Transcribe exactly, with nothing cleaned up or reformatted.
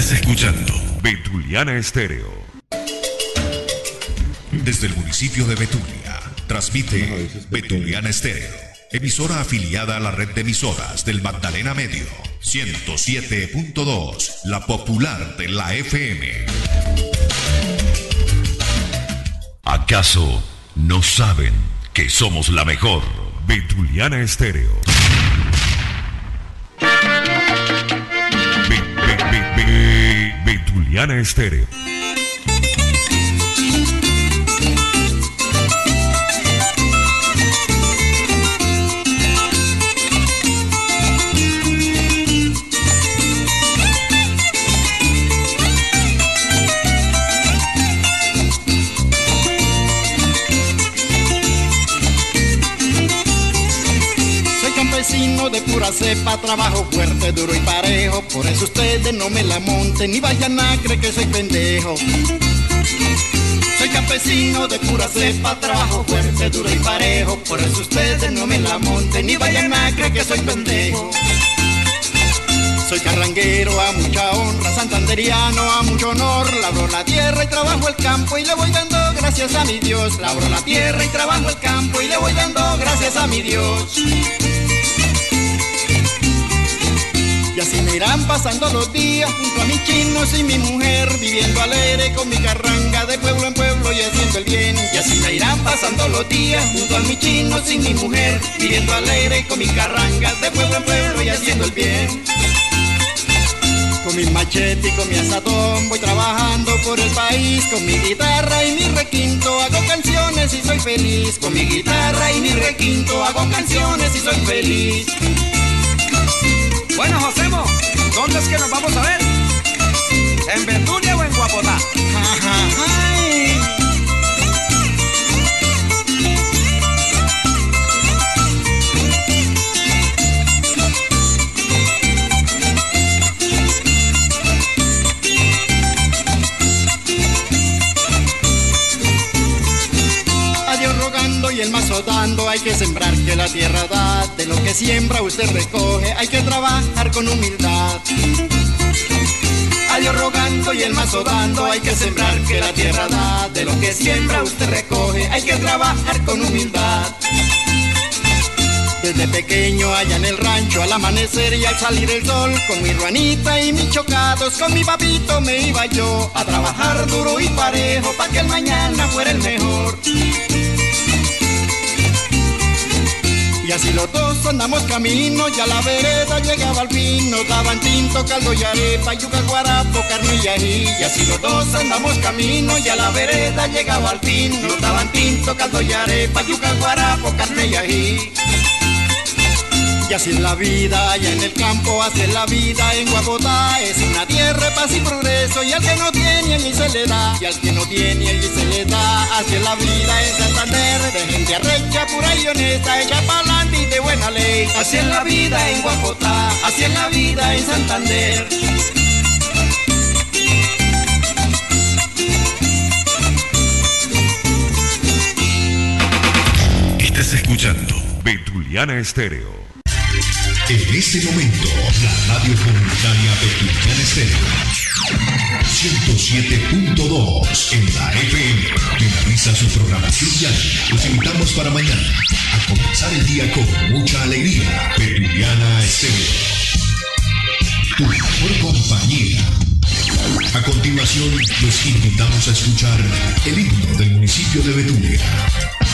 Estás escuchando Betuliana Estéreo. Desde el municipio de Betulia, transmite Betuliana Estéreo, emisora afiliada a la red de emisoras del Magdalena Medio, ciento siete punto dos, la popular de la F M. ¿Acaso no saben que somos la mejor? Betuliana Estéreo. Be, be, be, be, Betuliana Estéreo. De pura cepa, trabajo fuerte, duro y parejo. Por eso ustedes no me la monten ni vayan a creer que soy pendejo. Soy campesino de pura cepa, trabajo fuerte, duro y parejo. Por eso ustedes no me la monten ni vayan a creer que soy pendejo. Soy carranguero a mucha honra, santanderiano a mucho honor. Labro la tierra y trabajo el campo y le voy dando gracias a mi Dios. Labro la tierra y trabajo el campo y le voy dando gracias a mi Dios. Y así me irán pasando los días junto a mis chinos y mi mujer, viviendo alegre con mi carranga de pueblo en pueblo y haciendo el bien. Y así me irán pasando los días junto a mis chinos y mi mujer, viviendo alegre con mi carranga de pueblo en pueblo y haciendo el bien. Con mi machete y con mi asadón voy trabajando por el país. Con mi guitarra y mi requinto hago canciones y soy feliz. Con mi guitarra y mi requinto hago canciones y soy feliz. Bueno, Josemo, ¿dónde es que nos vamos a ver? ¿En Betulia o en Guapotá? Ay. Y el mazo dando, hay que sembrar que la tierra da. De lo que siembra usted recoge, hay que trabajar con humildad. A Dios rogando y el mazo dando, hay que sembrar que la tierra da. De lo que siembra usted recoge, hay que trabajar con humildad. Desde pequeño allá en el rancho, al amanecer y al salir el sol, con mi ruanita y mis chocados, con mi papito me iba yo a trabajar duro y parejo, pa' que el mañana fuera el mejor. Y así los dos andamos camino, ya la vereda llegaba al fin. Nos daban tinto, caldo y arepa, yuca, guarapo, carne y ají. Y así los dos andamos camino, ya la vereda llegaba al fin. Nos daban tinto, caldo y arepa, yuca, guarapo, carne y ají. Y así es la vida, allá en el campo, así es la vida en Guapotá. Es una tierra de paz y progreso, y al que no tiene, allí se le da. Y al que no tiene, allí se le da. Así es la vida en Santander, de gente arrecha, pura y honesta, hecha pa'lante y de buena ley. Así es la vida en Guapotá, así es la vida en Santander. Estás escuchando Betuliana Estéreo. En este momento, la radio comunitaria Betuliana Estéreo ciento siete punto dos en la F M finaliza su programación diaria. Los invitamos para mañana a comenzar el día con mucha alegría. Betuliana Estéreo, tu mejor compañía. A continuación, los invitamos a escuchar el himno del municipio de Betulia.